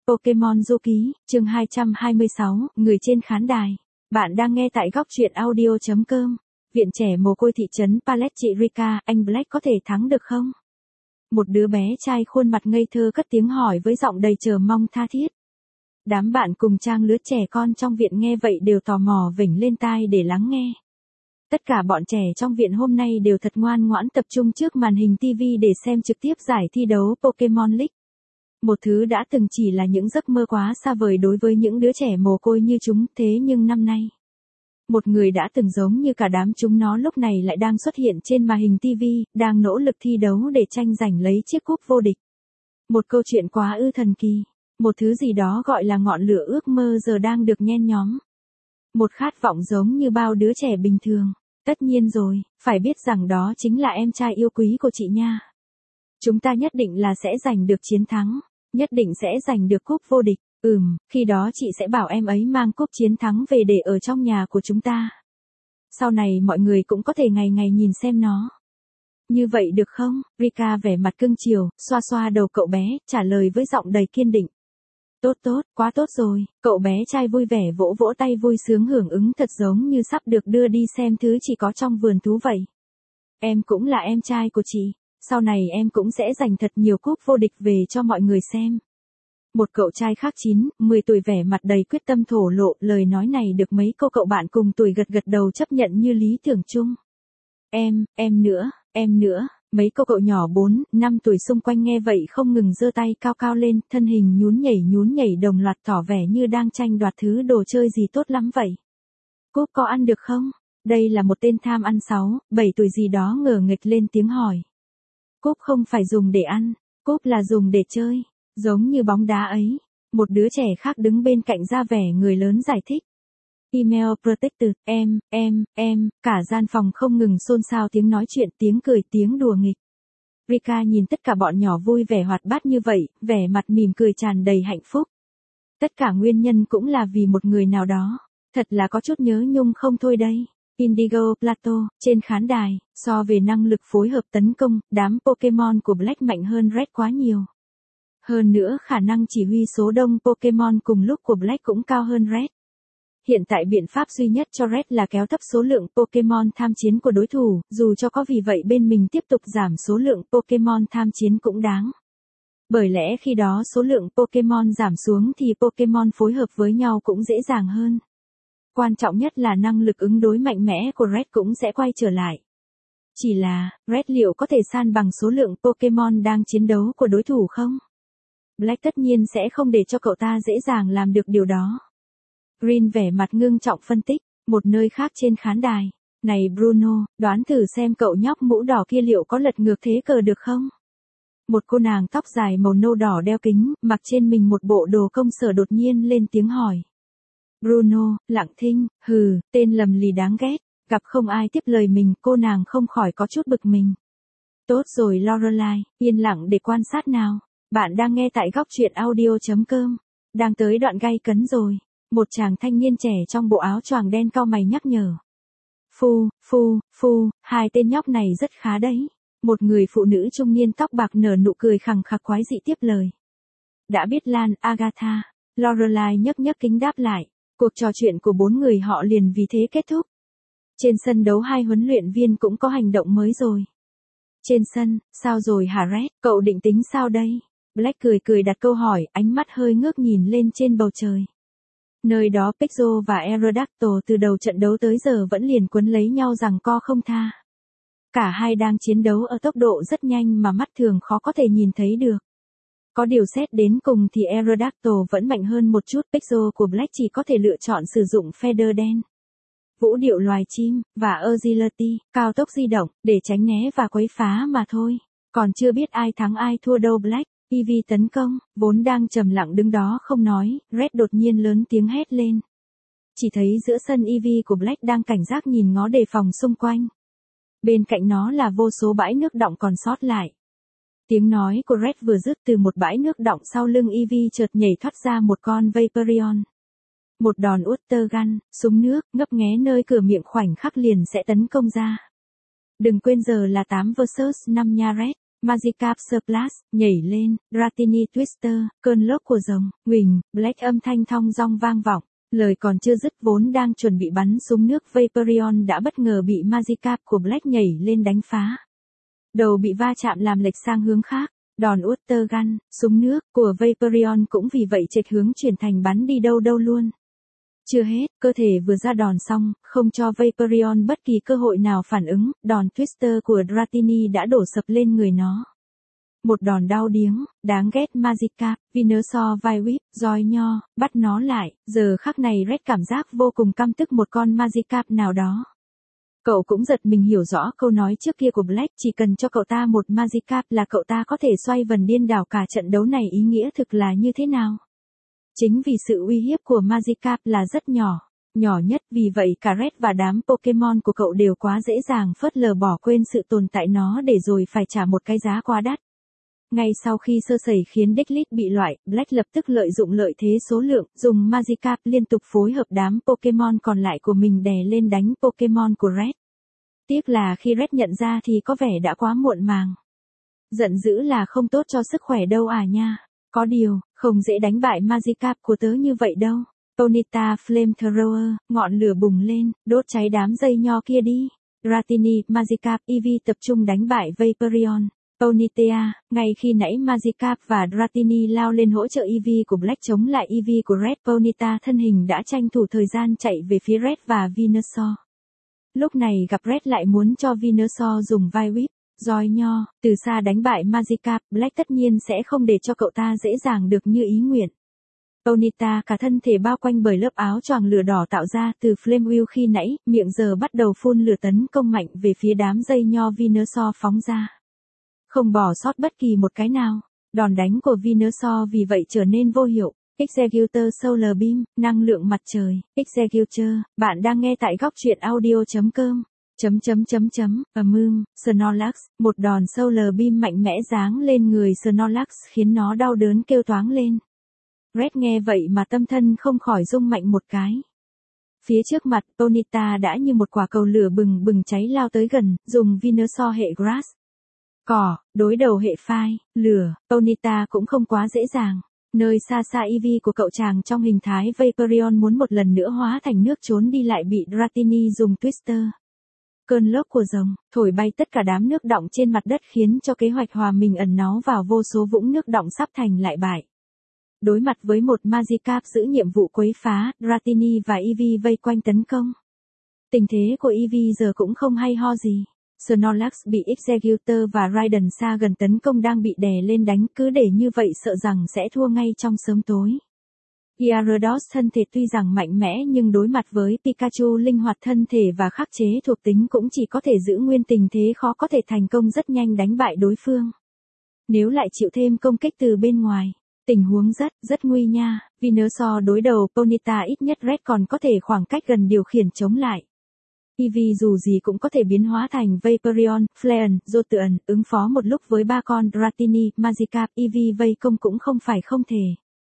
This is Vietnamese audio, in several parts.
Pokemon Du Ký, chương 226, người trên khán đài. Bạn đang nghe tại góc truyện audio.com. Viện trẻ mồ côi thị trấn Pallet. Chị Rika, anh Black có thể thắng được không? Một đứa bé trai khuôn mặt ngây thơ cất tiếng hỏi với giọng đầy chờ mong tha thiết. Đám bạn cùng trang lứa trẻ con trong viện nghe vậy đều tò mò vểnh lên tai để lắng nghe. Tất cả bọn trẻ trong viện hôm nay đều thật ngoan ngoãn tập trung trước màn hình TV để xem trực tiếp giải thi đấu Pokemon League. Một thứ đã từng chỉ là những giấc mơ quá xa vời đối với những đứa trẻ mồ côi như chúng, thế nhưng năm nay, một người đã từng giống như cả đám chúng nó lúc này lại đang xuất hiện trên màn hình TV, đang nỗ lực thi đấu để tranh giành lấy chiếc cúp vô địch. Một câu chuyện quá ư thần kỳ, một thứ gì đó gọi là ngọn lửa ước mơ giờ đang được nhen nhóm. Một khát vọng giống như bao đứa trẻ bình thường. Tất nhiên rồi, phải biết rằng đó chính là em trai yêu quý của chị nha. Chúng ta nhất định là sẽ giành được chiến thắng, nhất định sẽ giành được cúp vô địch. Khi đó chị sẽ bảo em ấy mang cúp chiến thắng về để ở trong nhà của chúng ta. Sau này mọi người cũng có thể ngày ngày nhìn xem nó. Như vậy được không? Rika vẻ mặt cưng chiều, xoa xoa đầu cậu bé, trả lời với giọng đầy kiên định. Tốt tốt, quá tốt rồi, cậu bé trai vui vẻ vỗ vỗ tay vui sướng hưởng ứng thật giống như sắp được đưa đi xem thứ chỉ có trong vườn thú vậy. Em cũng là em trai của chị, sau này em cũng sẽ giành thật nhiều cúp vô địch về cho mọi người xem. Một cậu trai khác 9, 10 tuổi vẻ mặt đầy quyết tâm thổ lộ, lời nói này được mấy cô cậu bạn cùng tuổi gật gật đầu chấp nhận như lý tưởng chung. Em nữa. Mấy cô cậu nhỏ 4, 5 tuổi xung quanh nghe vậy không ngừng giơ tay cao cao lên, thân hình nhún nhảy đồng loạt tỏ vẻ như đang tranh đoạt thứ đồ chơi gì tốt lắm vậy. Cúp có ăn được không? Đây là một tên tham ăn 6, 7 tuổi gì đó ngờ nghịch lên tiếng hỏi. Cúp không phải dùng để ăn, cúp là dùng để chơi, giống như bóng đá ấy. Một đứa trẻ khác đứng bên cạnh ra vẻ người lớn giải thích. Email protected, cả gian phòng không ngừng xôn xao tiếng nói chuyện, tiếng cười, tiếng đùa nghịch. Rika nhìn tất cả bọn nhỏ vui vẻ hoạt bát như vậy, vẻ mặt mỉm cười tràn đầy hạnh phúc. Tất cả nguyên nhân cũng là vì một người nào đó, thật là có chút nhớ nhung không thôi đây. Indigo Plateau, trên khán đài, so về năng lực phối hợp tấn công, đám Pokemon của Black mạnh hơn Red quá nhiều. Hơn nữa khả năng chỉ huy số đông Pokemon cùng lúc của Black cũng cao hơn Red. Hiện tại biện pháp duy nhất cho Red là kéo thấp số lượng Pokemon tham chiến của đối thủ, dù cho có vì vậy bên mình tiếp tục giảm số lượng Pokemon tham chiến cũng đáng. Bởi lẽ khi đó số lượng Pokemon giảm xuống thì Pokemon phối hợp với nhau cũng dễ dàng hơn. Quan trọng nhất là năng lực ứng đối mạnh mẽ của Red cũng sẽ quay trở lại. Chỉ là, Red liệu có thể san bằng số lượng Pokemon đang chiến đấu của đối thủ không? Black tất nhiên sẽ không để cho cậu ta dễ dàng làm được điều đó. Green vẻ mặt ngưng trọng phân tích, một nơi khác trên khán đài. Này Bruno, đoán thử xem cậu nhóc mũ đỏ kia liệu có lật ngược thế cờ được không? Một cô nàng tóc dài màu nâu đỏ đeo kính, mặc trên mình một bộ đồ công sở đột nhiên lên tiếng hỏi. Bruno, lặng thinh, tên lầm lì đáng ghét, gặp không ai tiếp lời mình, cô nàng không khỏi có chút bực mình. Tốt rồi Lorelai, yên lặng để quan sát nào. Bạn đang nghe tại góc truyện audio.com. Đang tới đoạn gay cấn rồi. Một chàng thanh niên trẻ trong bộ áo choàng đen cau mày nhắc nhở. Hai tên nhóc này rất khá đấy. Một người phụ nữ trung niên tóc bạc nở nụ cười khằng khặc quái dị tiếp lời. Đã biết Lan, Agatha. Lorelai nhấc kính đáp lại. Cuộc trò chuyện của bốn người họ liền vì thế kết thúc. Trên sân đấu hai huấn luyện viên cũng có hành động mới rồi. Trên sân, sao rồi hả Red? Cậu định tính sao đây? Black cười đặt câu hỏi, ánh mắt hơi ngước nhìn lên trên bầu trời. Nơi đó Pixel và Aerodactyl từ đầu trận đấu tới giờ vẫn liền quấn lấy nhau giằng co không tha. Cả hai đang chiến đấu ở tốc độ rất nhanh mà mắt thường khó có thể nhìn thấy được. Có điều xét đến cùng thì Aerodactyl vẫn mạnh hơn một chút, Pixel của Black chỉ có thể lựa chọn sử dụng feather đen. Vũ điệu loài chim, và agility, cao tốc di động, để tránh né và quấy phá mà thôi. Còn chưa biết ai thắng ai thua đâu Black. Eevee tấn công, vốn đang trầm lặng đứng đó không nói, Red đột nhiên lớn tiếng hét lên. Chỉ thấy giữa sân Eevee của Black đang cảnh giác nhìn ngó đề phòng xung quanh. Bên cạnh nó là vô số bãi nước đọng còn sót lại. Tiếng nói của Red vừa dứt từ một bãi nước đọng sau lưng Eevee chợt nhảy thoát ra một con Vaporeon. Một đòn Water Gun, súng nước, ngấp nghé nơi cửa miệng khoảnh khắc liền sẽ tấn công ra. Đừng quên giờ là 8 vs 5 nha Red. Magikarp Surplus, nhảy lên, Dratini Twister, cơn lốc của rồng, Huỳnh, Black âm thanh thong dong vang vọng. Lời còn chưa dứt vốn đang chuẩn bị bắn súng nước Vaporeon đã bất ngờ bị Magikarp của Black nhảy lên đánh phá. Đầu bị va chạm làm lệch sang hướng khác. Đòn Water Gun, súng nước, của Vaporeon cũng vì vậy chệch hướng chuyển thành bắn đi đâu đâu luôn. Chưa hết, cơ thể vừa ra đòn xong, không cho Vaporeon bất kỳ cơ hội nào phản ứng, đòn Twister của Dratini đã đổ sập lên người nó. Một đòn đau điếng, đáng ghét Magikarp, Venusaur vai whip, roi nho, bắt nó lại, giờ khắc này Red cảm giác vô cùng căm tức một con Magikarp nào đó. Cậu cũng giật mình hiểu rõ câu nói trước kia của Black, chỉ cần cho cậu ta một Magikarp là cậu ta có thể xoay vần điên đảo cả trận đấu này, ý nghĩa thực là như thế nào. Chính vì sự uy hiếp của Magikarp là rất nhỏ, nhỏ nhất, vì vậy cả Red và đám Pokemon của cậu đều quá dễ dàng phớt lờ bỏ quên sự tồn tại nó để rồi phải trả một cái giá quá đắt. Ngay sau khi sơ sẩy khiến Diglett bị loại, Black lập tức lợi dụng lợi thế số lượng, dùng Magikarp liên tục phối hợp đám Pokemon còn lại của mình đè lên đánh Pokemon của Red. Tiếc là khi Red nhận ra thì có vẻ đã quá muộn màng. Giận dữ là không tốt cho sức khỏe đâu à nha. Có điều, không dễ đánh bại Magikarp của tớ như vậy đâu. Ponyta Flamethrower, ngọn lửa bùng lên, đốt cháy đám dây nho kia đi. Dratini, Magikarp, Eevee tập trung đánh bại Vaporeon. Ponyta, ngay khi nãy Magikarp và Dratini lao lên hỗ trợ Eevee của Black chống lại Eevee của Red, Ponyta thân hình đã tranh thủ thời gian chạy về phía Red và Venusaur. Lúc này gặp Red lại muốn cho Venusaur dùng vai whip, roi nho, từ xa đánh bại Magikarp, Black tất nhiên sẽ không để cho cậu ta dễ dàng được như ý nguyện. Ponyta cả thân thể bao quanh bởi lớp áo choàng lửa đỏ tạo ra từ Flame Wheel khi nãy, miệng giờ bắt đầu phun lửa tấn công mạnh về phía đám dây nho Venusaur phóng ra. Không bỏ sót bất kỳ một cái nào, đòn đánh của Venusaur vì vậy trở nên vô hiệu. Executor Solar Beam, năng lượng mặt trời, Executor, bạn đang nghe tại góc truyện audio.com. Snorlax, một đòn Solar Beam mạnh mẽ giáng lên người Snorlax khiến nó đau đớn kêu toáng lên. Red nghe vậy mà tâm thân không khỏi rung mạnh một cái. Phía trước mặt, Ponyta đã như một quả cầu lửa bừng bừng cháy lao tới gần, dùng Venusaur hệ Grass. Cỏ, đối đầu hệ Fire, lửa, Ponyta cũng không quá dễ dàng. Nơi xa xa Eevee của cậu chàng trong hình thái Vaporeon muốn một lần nữa hóa thành nước trốn đi lại bị Dratini dùng Twister. Cơn lốc của rồng, thổi bay tất cả đám nước đọng trên mặt đất khiến cho kế hoạch hòa mình ẩn náu vào vô số vũng nước đọng sắp thành lại bại. Đối mặt với một Magikarp giữ nhiệm vụ quấy phá, Dratini và Eevee vây quanh tấn công. Tình thế của Eevee giờ cũng không hay ho gì. Snorlax bị Executor và Raiden xa gần tấn công đang bị đè lên đánh, cứ để như vậy sợ rằng sẽ thua ngay trong sớm tối. Gyarados thân thể tuy rằng mạnh mẽ nhưng đối mặt với Pikachu linh hoạt thân thể và khắc chế thuộc tính cũng chỉ có thể giữ nguyên tình thế, khó có thể thành công rất nhanh đánh bại đối phương. Nếu lại chịu thêm công kích từ bên ngoài, tình huống rất nguy nha. Venusaur đối đầu Ponyta, ít nhất Red còn có thể khoảng cách gần điều khiển chống lại. Eevee dù gì cũng có thể biến hóa thành Vaporeon, Flareon, Jolteon, ứng phó một lúc với ba con Dratini, Magikarp, Eevee vây công cũng không phải không thể.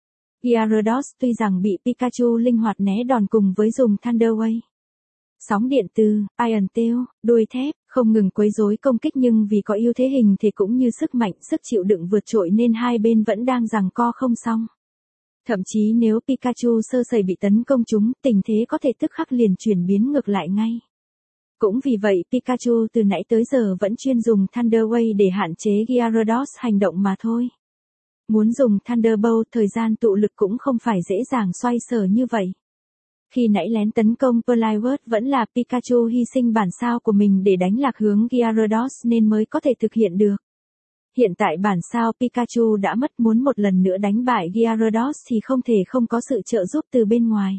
Gyarados tuy rằng bị Pikachu linh hoạt né đòn cùng với dùng Thunder Wave. Sóng điện từ, Iron Tail, đuôi thép, không ngừng quấy rối công kích nhưng vì có ưu thế hình thể cũng như sức mạnh, sức chịu đựng vượt trội nên hai bên vẫn đang giằng co không xong. Thậm chí nếu Pikachu sơ sẩy bị tấn công trúng, tình thế có thể tức khắc liền chuyển biến ngược lại ngay. Cũng vì vậy Pikachu từ nãy tới giờ vẫn chuyên dùng Thunder Wave để hạn chế Gyarados hành động mà thôi. Muốn dùng Thunderbolt, thời gian tụ lực cũng không phải dễ dàng xoay sở như vậy. Khi nãy lén tấn công Poliwrath vẫn là Pikachu hy sinh bản sao của mình để đánh lạc hướng Gyarados nên mới có thể thực hiện được. Hiện tại bản sao Pikachu đã mất, muốn một lần nữa đánh bại Gyarados thì không thể không có sự trợ giúp từ bên ngoài.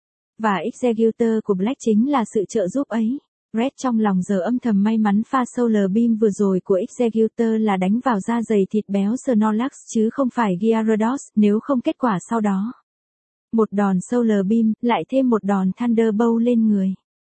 Và Executor của Black chính là sự trợ giúp ấy. Red trong lòng giờ âm thầm may mắn pha Solar Beam vừa rồi của Executor là đánh vào da dày thịt béo Snorlax chứ không phải Gyarados, nếu không kết quả sau đó. Một đòn Solar Beam, lại thêm một đòn Thunderbolt lên người.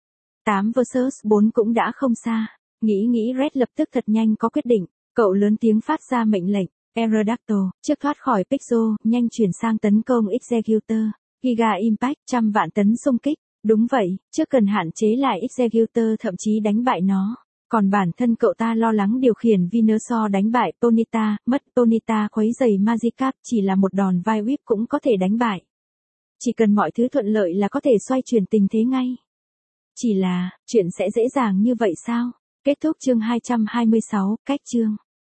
8 vs 4 cũng đã không xa. Nghĩ Red lập tức thật nhanh có quyết định. Cậu lớn tiếng phát ra mệnh lệnh. Aerodactyl, trước thoát khỏi Pixel, nhanh chuyển sang tấn công Executor. Giga Impact, 100 vạn tấn xung kích. Đúng vậy, trước cần hạn chế lại Executor thậm chí đánh bại nó. Còn bản thân cậu ta lo lắng điều khiển Venusaur đánh bại Ponyta, mất Ponyta quấy giày Magikarp chỉ là một đòn vai whip cũng có thể đánh bại. Chỉ cần mọi thứ thuận lợi là có thể xoay chuyển tình thế ngay. Chỉ là, chuyện sẽ dễ dàng như vậy sao? Kết thúc chương 226, cách chương.